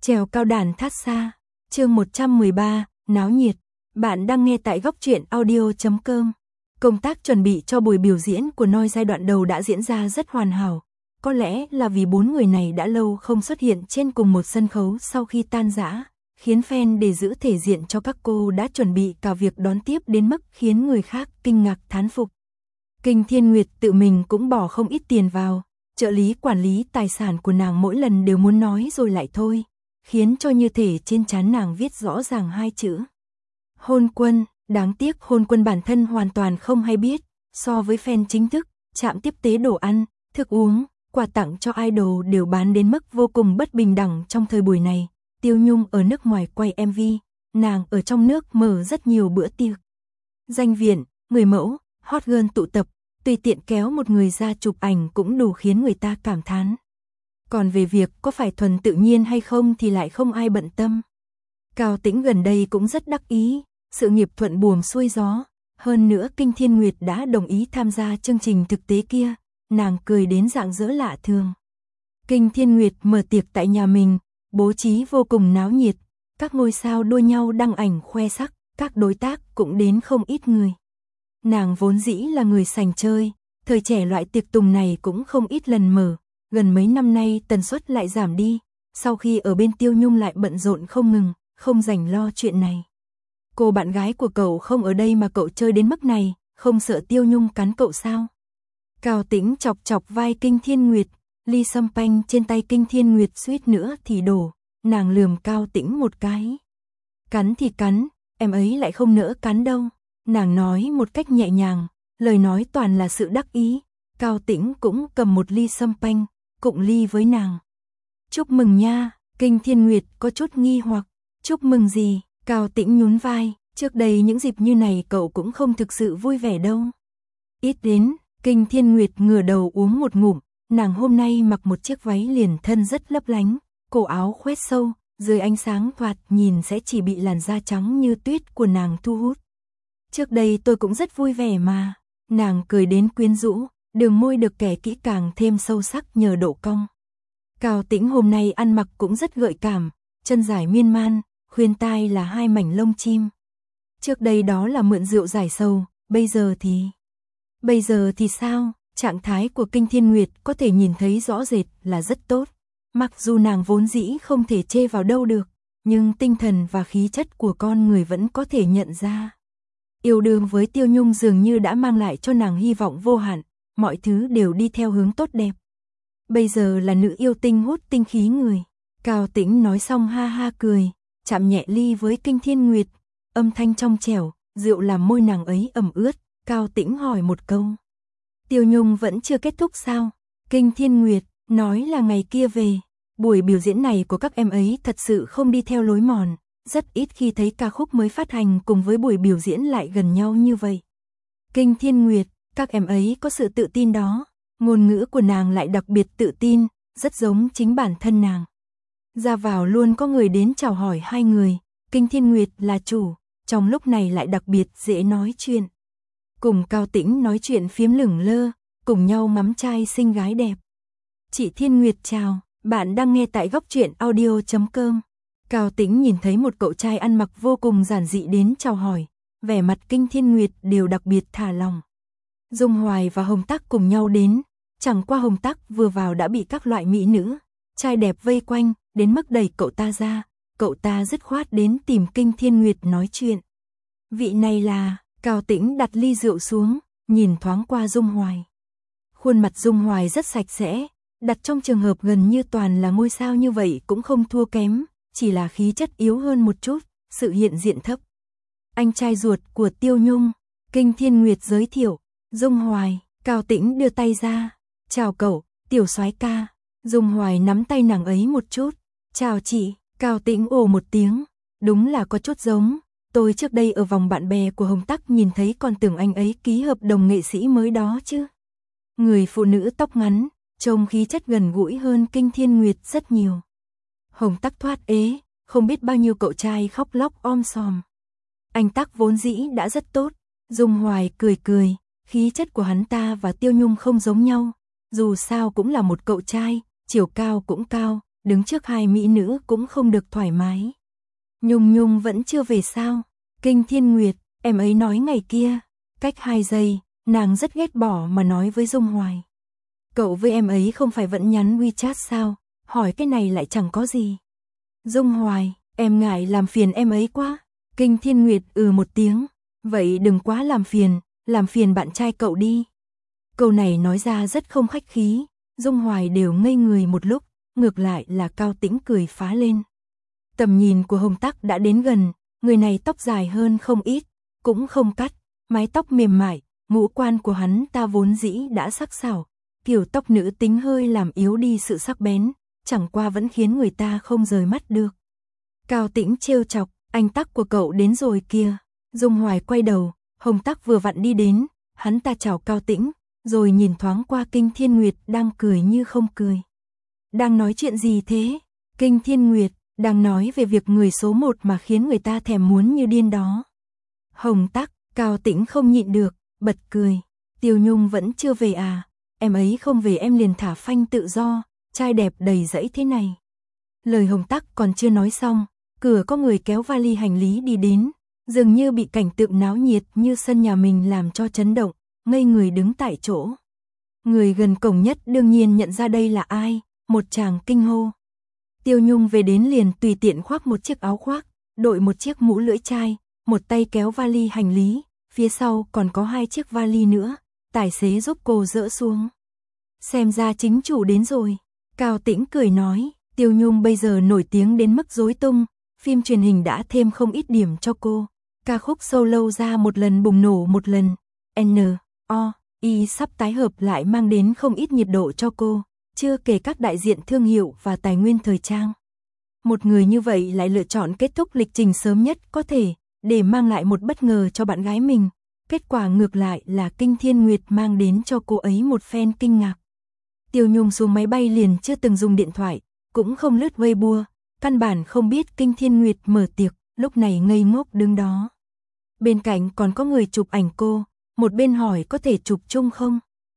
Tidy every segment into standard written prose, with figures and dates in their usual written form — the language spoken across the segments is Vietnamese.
Trèo cao đàn thát xa, chương 113, náo nhiệt. Bạn đang nghe tại góc truyện audio.com. Công tác chuẩn bị cho buổi biểu diễn của Noi giai đoạn đầu đã diễn ra rất hoàn hảo. Có lẽ là vì bốn người này đã lâu không xuất hiện trên cùng một sân khấu sau khi tan rã, khiến fan để giữ thể diện cho các cô đã chuẩn bị cả việc đón tiếp đến mức khiến người khác kinh ngạc thán phục. Kinh Thiên Nguyệt tự mình cũng bỏ không ít tiền vào, trợ lý quản lý tài sản của nàng mỗi lần đều muốn nói rồi lại thôi, khiến cho như thể trên trán nàng viết rõ ràng hai chữ. Hôn quân, đáng tiếc hôn quân bản thân hoàn toàn không hay biết, so với fan chính thức, trạm tiếp tế đồ ăn, thức uống, quà tặng cho idol đều bán đến mức vô cùng bất bình đẳng trong thời buổi này. Tiêu Nhung ở nước ngoài quay MV, nàng ở trong nước mở rất nhiều bữa tiệc. Danh viện, người mẫu, hot girl tụ tập, tùy tiện kéo một người ra chụp ảnh cũng đủ khiến người ta cảm thán. Còn về việc có phải thuần tự nhiên hay không thì lại không ai bận tâm. Cao Tĩnh gần đây cũng rất đắc ý, sự nghiệp thuận buồm xuôi gió, hơn nữa Kinh Thiên Nguyệt đã đồng ý tham gia chương trình thực tế kia, nàng cười đến rạng rỡ lạ thường. Kinh Thiên Nguyệt mở tiệc tại nhà mình, bố trí vô cùng náo nhiệt, các ngôi sao đua nhau đăng ảnh khoe sắc, các đối tác cũng đến không ít người. Nàng vốn dĩ là người sành chơi, thời trẻ loại tiệc tùng này cũng không ít lần mở, gần mấy năm nay tần suất lại giảm đi, sau khi ở bên Tiêu Nhung lại bận rộn không ngừng, không rảnh lo chuyện này. Cô bạn gái của cậu không ở đây mà cậu chơi đến mức này, không sợ Tiêu Nhung cắn cậu sao? Cao Tĩnh chọc chọc vai Kinh Thiên Nguyệt, ly sâm panh trên tay Kinh Thiên Nguyệt suýt nữa thì đổ, nàng lườm Cao Tĩnh một cái. Cắn thì cắn, em ấy lại không nỡ cắn đâu, nàng nói một cách nhẹ nhàng, lời nói toàn là sự đắc ý. Cao Tĩnh cũng cầm một ly sâm panh, cụng ly với nàng. Chúc mừng nha, Kinh Thiên Nguyệt có chút nghi hoặc, chúc mừng gì? Cao Tĩnh nhún vai, trước đây những dịp như này cậu cũng không thực sự vui vẻ đâu. Ít đến, Kinh Thiên Nguyệt ngửa đầu uống một ngụm, nàng hôm nay mặc một chiếc váy liền thân rất lấp lánh, cổ áo khoét sâu, dưới ánh sáng thoạt nhìn sẽ chỉ bị làn da trắng như tuyết của nàng thu hút. Trước đây tôi cũng rất vui vẻ mà, nàng cười đến quyến rũ, đường môi được kẻ kỹ càng thêm sâu sắc nhờ độ cong. Cao Tĩnh hôm nay ăn mặc cũng rất gợi cảm, chân dài miên man, khuyên tai là hai mảnh lông chim. Trước đây đó là mượn rượu giải sầu, bây giờ thì sao? Trạng thái của Kinh Thiên Nguyệt có thể nhìn thấy rõ rệt là rất tốt. Mặc dù nàng vốn dĩ không thể chê vào đâu được, nhưng tinh thần và khí chất của con người vẫn có thể nhận ra. Yêu đương với Tiêu Nhung dường như đã mang lại cho nàng hy vọng vô hạn, mọi thứ đều đi theo hướng tốt đẹp. Bây giờ là nữ yêu tinh hút tinh khí người. Cao Tĩnh nói xong ha ha cười, chạm nhẹ ly với Kinh Thiên Nguyệt, âm thanh trong trẻo, rượu làm môi nàng ấy ẩm ướt. Cao Tĩnh hỏi một câu. Tiêu Nhung vẫn chưa kết thúc sao? Kinh Thiên Nguyệt nói là ngày kia về. Buổi biểu diễn này của các em ấy thật sự không đi theo lối mòn, rất ít khi thấy ca khúc mới phát hành cùng với buổi biểu diễn lại gần nhau như vậy. Kinh Thiên Nguyệt, các em ấy có sự tự tin đó, ngôn ngữ của nàng lại đặc biệt tự tin, rất giống chính bản thân nàng. Ra vào luôn có người đến chào hỏi hai người, Kinh Thiên Nguyệt là chủ, trong lúc này lại đặc biệt dễ nói chuyện. Cùng Cao Tĩnh nói chuyện phiếm lửng lơ, cùng nhau ngắm trai xinh gái đẹp. Chị Thiên Nguyệt chào, bạn đang nghe tại góc truyện audio.com. Cao Tĩnh nhìn thấy một cậu trai ăn mặc vô cùng giản dị đến chào hỏi, vẻ mặt Kinh Thiên Nguyệt đều đặc biệt thả lòng. Dung Hoài và Hồng Tắc cùng nhau đến, chẳng qua Hồng Tắc vừa vào đã bị các loại mỹ nữ, trai đẹp vây quanh, đến mức đẩy cậu ta ra, cậu ta dứt khoát đến tìm Kinh Thiên Nguyệt nói chuyện. Vị này là... Cao Tĩnh đặt ly rượu xuống, nhìn thoáng qua Dung Hoài. Khuôn mặt Dung Hoài rất sạch sẽ, đặt trong trường hợp gần như toàn là ngôi sao như vậy cũng không thua kém, chỉ là khí chất yếu hơn một chút, sự hiện diện thấp. Anh trai ruột của Tiêu Nhung, Kinh Thiên Nguyệt giới thiệu. Dung Hoài, Cao Tĩnh đưa tay ra. Chào cậu, tiểu soái ca. Dung Hoài nắm tay nàng ấy một chút. Chào chị, Cao Tĩnh ồ một tiếng. Đúng là có chút giống. Tôi trước đây ở vòng bạn bè của Hồng Tắc nhìn thấy còn tưởng anh ấy ký hợp đồng nghệ sĩ mới đó chứ. Người phụ nữ tóc ngắn, trông khí chất gần gũi hơn Kinh Thiên Nguyệt rất nhiều. Hồng Tắc thoát ế, không biết bao nhiêu cậu trai khóc lóc om sòm. Anh Tắc vốn dĩ đã rất tốt, Dung Hoài cười cười, khí chất của hắn ta và Tiêu Nhung không giống nhau, dù sao cũng là một cậu trai, chiều cao cũng cao, đứng trước hai mỹ nữ cũng không được thoải mái. Nhung Nhung vẫn chưa về sao? Kinh Thiên Nguyệt, em ấy nói ngày kia. Cách 2 giây, nàng rất ghét bỏ mà nói với Dung Hoài. Cậu với em ấy không phải vẫn nhắn WeChat sao? Hỏi cái này lại chẳng có gì. Dung Hoài, em ngại làm phiền em ấy quá. Kinh Thiên Nguyệt một tiếng. Vậy đừng quá làm phiền bạn trai cậu đi. Câu này nói ra rất không khách khí. Dung Hoài đều ngây người một lúc, ngược lại là Cao Tĩnh cười phá lên. Tầm nhìn của Hồng Tắc đã đến gần, người này tóc dài hơn không ít, cũng không cắt, mái tóc mềm mại, ngũ quan của hắn ta vốn dĩ đã sắc sảo, kiểu tóc nữ tính hơi làm yếu đi sự sắc bén, chẳng qua vẫn khiến người ta không rời mắt được. Cao Tĩnh trêu chọc, anh Tắc của cậu đến rồi kìa. Dung Hoài quay đầu, Hồng Tắc vừa vặn đi đến, hắn ta chào Cao Tĩnh, rồi nhìn thoáng qua Kinh Thiên Nguyệt đang cười như không cười. Đang nói chuyện gì thế? Kinh Thiên Nguyệt, đang nói về việc người số 1 mà khiến người ta thèm muốn như điên đó. Hồng Tắc, Cao Tĩnh không nhịn được, bật cười. Tiêu Nhung vẫn chưa về à? Em ấy không về em liền thả phanh tự do, trai đẹp đầy rẫy thế này. Lời Hồng Tắc còn chưa nói xong, cửa có người kéo vali hành lý đi đến, dường như bị cảnh tượng náo nhiệt như sân nhà mình làm cho chấn động, ngây người đứng tại chỗ. Người gần cổng nhất đương nhiên nhận ra đây là ai, một chàng kinh hô. Tiêu Nhung về đến liền tùy tiện khoác một chiếc áo khoác, đội một chiếc mũ lưỡi chai, một tay kéo vali hành lý, phía sau còn có 2 chiếc vali nữa, tài xế giúp cô dỡ xuống. Xem ra chính chủ đến rồi, Cao Tĩnh cười nói, Tiêu Nhung bây giờ nổi tiếng đến mức rối tung, phim truyền hình đã thêm không ít điểm cho cô, ca khúc solo ra một lần bùng nổ một lần, N.O.I sắp tái hợp lại mang đến không ít nhiệt độ cho cô, chưa kể các đại diện thương hiệu và tài nguyên thời trang. Một người như vậy lại lựa chọn kết thúc lịch trình sớm nhất có thể, để mang lại một bất ngờ cho bạn gái mình. Kết quả ngược lại là Kinh Thiên Nguyệt mang đến cho cô ấy một phen kinh ngạc. Tiêu Nhung xuống máy bay liền chưa từng dùng điện thoại, cũng không lướt Weibo, căn bản không biết Kinh Thiên Nguyệt mở tiệc, lúc này ngây ngốc đứng đó. Bên cạnh còn có người chụp ảnh cô, một bên hỏi có thể chụp chung không?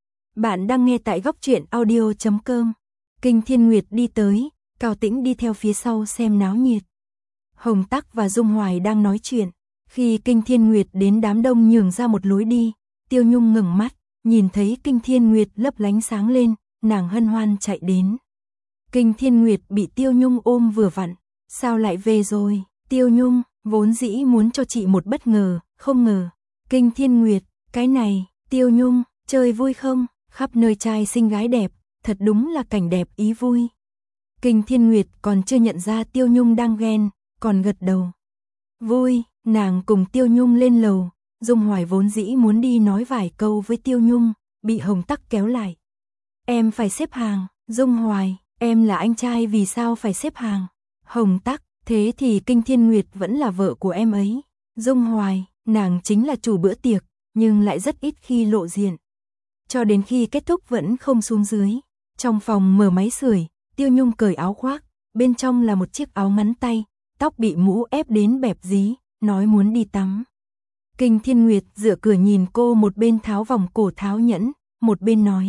Bạn đang nghe tại góc truyện audio.com. Kinh Thiên Nguyệt đi tới, Cao Tĩnh đi theo phía sau xem náo nhiệt. Hồng Tắc và Dung Hoài đang nói chuyện, khi Kinh Thiên Nguyệt đến đám đông nhường ra một lối đi, Tiêu Nhung ngẩng mắt, nhìn thấy Kinh Thiên Nguyệt lấp lánh sáng lên, nàng hân hoan chạy đến. Kinh Thiên Nguyệt bị Tiêu Nhung ôm vừa vặn, sao lại về rồi? Tiêu Nhung, vốn dĩ muốn cho chị một bất ngờ, không ngờ. Kinh Thiên Nguyệt, cái này, Tiêu Nhung, chơi vui không? Khắp nơi trai xinh gái đẹp, thật đúng là cảnh đẹp ý vui. Kinh Thiên Nguyệt còn chưa nhận ra Tiêu Nhung đang ghen, còn gật đầu. Vui, nàng cùng Tiêu Nhung lên lầu, Dung Hoài vốn dĩ muốn đi nói vài câu với Tiêu Nhung, bị Hồng Tắc kéo lại. Em phải xếp hàng, Dung Hoài, em là anh trai vì sao phải xếp hàng? Hồng Tắc, thế thì Kinh Thiên Nguyệt vẫn là vợ của em ấy. Dung Hoài, nàng chính là chủ bữa tiệc, nhưng lại rất ít khi lộ diện. Cho đến khi kết thúc vẫn không xuống dưới. Trong phòng mở máy sưởi, Tiêu Nhung cởi áo khoác, bên trong là một chiếc áo ngắn tay, tóc bị mũ ép đến bẹp dí, nói muốn đi tắm. Kinh Thiên Nguyệt dựa cửa nhìn cô, một bên tháo vòng cổ tháo nhẫn, một bên nói.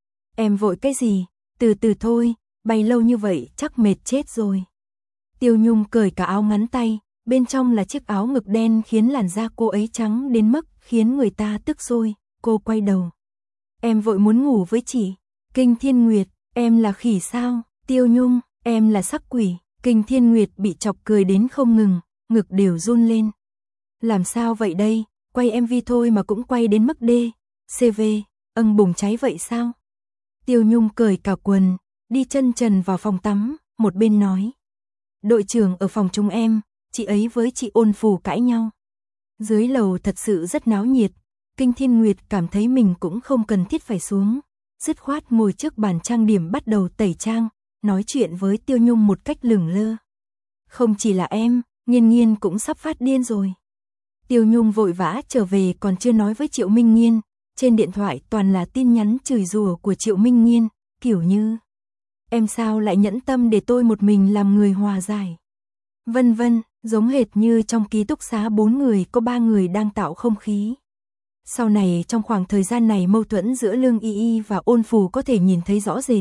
Em vội cái gì, từ từ thôi, bay lâu như vậy chắc mệt chết rồi. Tiêu Nhung cởi cả áo ngắn tay, bên trong là chiếc áo ngực đen khiến làn da cô ấy trắng đến mức khiến người ta tức sôi, cô quay đầu. Em vội muốn ngủ với chị. Kinh Thiên Nguyệt, em là khỉ sao? Tiêu Nhung, em là sắc quỷ. Kinh Thiên Nguyệt bị chọc cười đến không ngừng, ngực đều run lên. Làm sao vậy đây, quay MV thôi mà cũng quay đến mức CV, bùng cháy vậy sao? Tiêu Nhung cởi cả quần, đi chân trần vào phòng tắm, một bên nói. Đội trưởng ở phòng chúng em, chị ấy với chị Ôn Phù cãi nhau. Dưới lầu thật sự rất náo nhiệt, Kinh Thiên Nguyệt cảm thấy mình cũng không cần thiết phải xuống, dứt khoát ngồi trước bàn trang điểm bắt đầu tẩy trang, nói chuyện với Tiêu Nhung một cách lửng lơ. Không chỉ là em, Nghiên Nghiên cũng sắp phát điên rồi. Tiêu Nhung vội vã trở về còn chưa nói với Triệu Minh Nghiên, trên điện thoại toàn là tin nhắn chửi rủa của Triệu Minh Nghiên, kiểu như em sao lại nhẫn tâm để tôi một mình làm người hòa giải. Vân vân, giống hệt như trong ký túc xá 4 người có 3 người đang tạo không khí. Sau này trong khoảng thời gian này mâu thuẫn giữa Lương Y Y và Ôn Phù có thể nhìn thấy rõ rệt,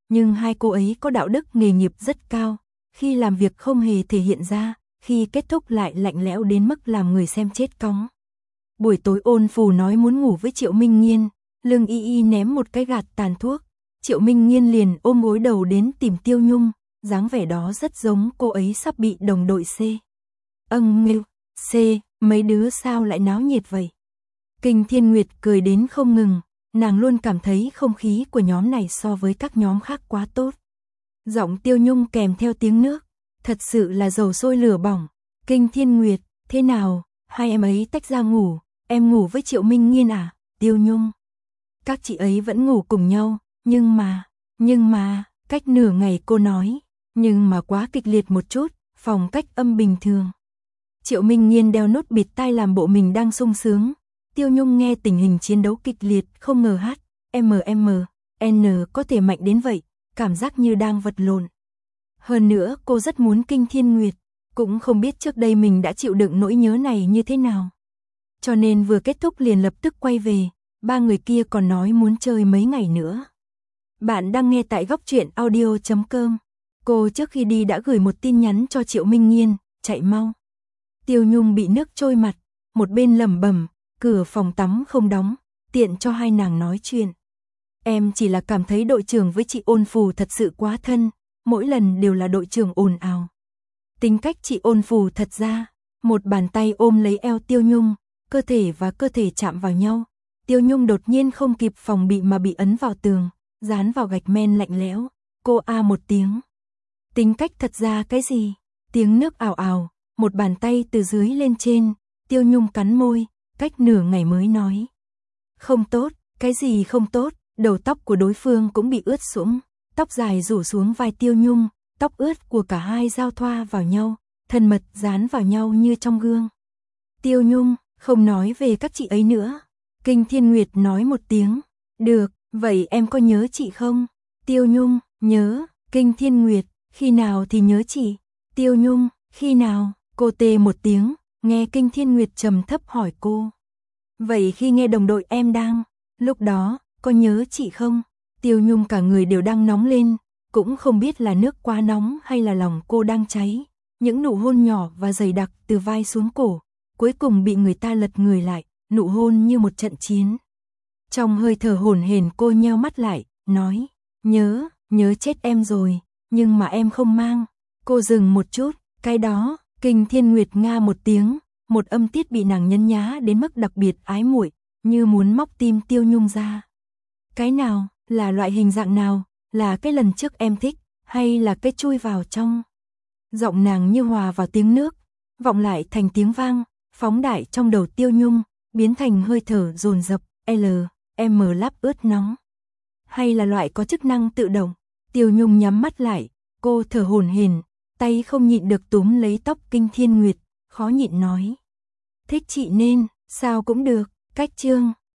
nhưng hai cô ấy có đạo đức nghề nghiệp rất cao, khi làm việc không hề thể hiện ra, khi kết thúc lại lạnh lẽo đến mức làm người xem chết cóng. Buổi tối Ôn Phù nói muốn ngủ với Triệu Minh Nghiên, Lương Y Y ném một cái gạt tàn thuốc, Triệu Minh Nghiên liền ôm gối đầu đến tìm Tiêu Nhung, dáng vẻ đó rất giống cô ấy sắp bị đồng đội C. Nghêu, C, mấy đứa sao lại náo nhiệt vậy? Kinh Thiên Nguyệt cười đến không ngừng, nàng luôn cảm thấy không khí của nhóm này so với các nhóm khác quá tốt. Giọng Tiêu Nhung kèm theo tiếng nước, thật sự là dầu sôi lửa bỏng. Kinh Thiên Nguyệt, thế nào, hai em ấy tách ra ngủ, em ngủ với Triệu Minh Nghiên à? Tiêu Nhung, các chị ấy vẫn ngủ cùng nhau, nhưng mà, cách nửa ngày cô nói, nhưng mà quá kịch liệt một chút, phong cách âm bình thường. Triệu Minh Nghiên đeo nốt bịt tai làm bộ mình đang sung sướng. Tiêu Nhung nghe tình hình chiến đấu kịch liệt, không ngờ N có thể mạnh đến vậy, cảm giác như đang vật lộn. Hơn nữa cô rất muốn Kinh Thiên Nguyệt, cũng không biết trước đây mình đã chịu đựng nỗi nhớ này như thế nào. Cho nên vừa kết thúc liền lập tức quay về, ba người kia còn nói muốn chơi mấy ngày nữa. Bạn đang nghe tại góc truyện audio.com. Cô trước khi đi đã gửi một tin nhắn cho Triệu Minh Nghiên, chạy mau. Tiêu Nhung bị nước trôi mặt, một bên lẩm bẩm, cửa phòng tắm không đóng, tiện cho hai nàng nói chuyện. Em chỉ là cảm thấy đội trưởng với chị Ôn Phù thật sự quá thân, mỗi lần đều là đội trưởng ồn ào. Tính cách chị Ôn Phù thật ra, một bàn tay ôm lấy eo Tiêu Nhung, cơ thể và cơ thể chạm vào nhau. Tiêu Nhung đột nhiên không kịp phòng bị mà bị ấn vào tường, dán vào gạch men lạnh lẽo. Cô a một tiếng. Tính cách thật ra cái gì? Tiếng nước ào ào, một bàn tay từ dưới lên trên, Tiêu Nhung cắn môi, cách nửa ngày mới nói. Không tốt, cái gì không tốt? Đầu tóc của đối phương cũng bị ướt sũng, tóc dài rủ xuống vai Tiêu Nhung, tóc ướt của cả hai giao thoa vào nhau, thân mật dán vào nhau như trong gương. Tiêu Nhung, không nói về các chị ấy nữa. Kinh Thiên Nguyệt nói một tiếng. Được, vậy em có nhớ chị không? Tiêu Nhung, nhớ. Kinh Thiên Nguyệt, khi nào thì nhớ chị? Tiêu Nhung, khi nào? Cô tê một tiếng, nghe Kinh Thiên Nguyệt trầm thấp hỏi cô. Vậy khi nghe đồng đội em đang, lúc đó, có nhớ chị không? Tiêu Nhung cả người đều đang nóng lên, cũng không biết là nước quá nóng hay là lòng cô đang cháy. Những nụ hôn nhỏ và dày đặc từ vai xuống cổ, cuối cùng bị người ta lật người lại, nụ hôn như một trận chiến. Trong hơi thở hổn hển cô nheo mắt lại, nói, nhớ chết em rồi, nhưng mà em không mang. Cô dừng một chút, cái đó, Kinh Thiên Nguyệt nga một tiếng, một âm tiết bị nàng nhấn nhá đến mức đặc biệt ái muội, như muốn móc tim Tiêu Nhung ra. Cái nào, là loại hình dạng nào, là cái lần trước em thích, hay là cái chui vào trong? Giọng nàng như hòa vào tiếng nước, vọng lại thành tiếng vang, phóng đại trong đầu Tiêu Nhung, biến thành hơi thở dồn dập, lắp ướt nóng. Hay là loại có chức năng tự động? Tiêu Nhung nhắm mắt lại, cô thở hổn hển, tay không nhịn được túm lấy tóc Kinh Thiên Nguyệt, khó nhịn nói. Thích chị nên, sao cũng được, cách chương.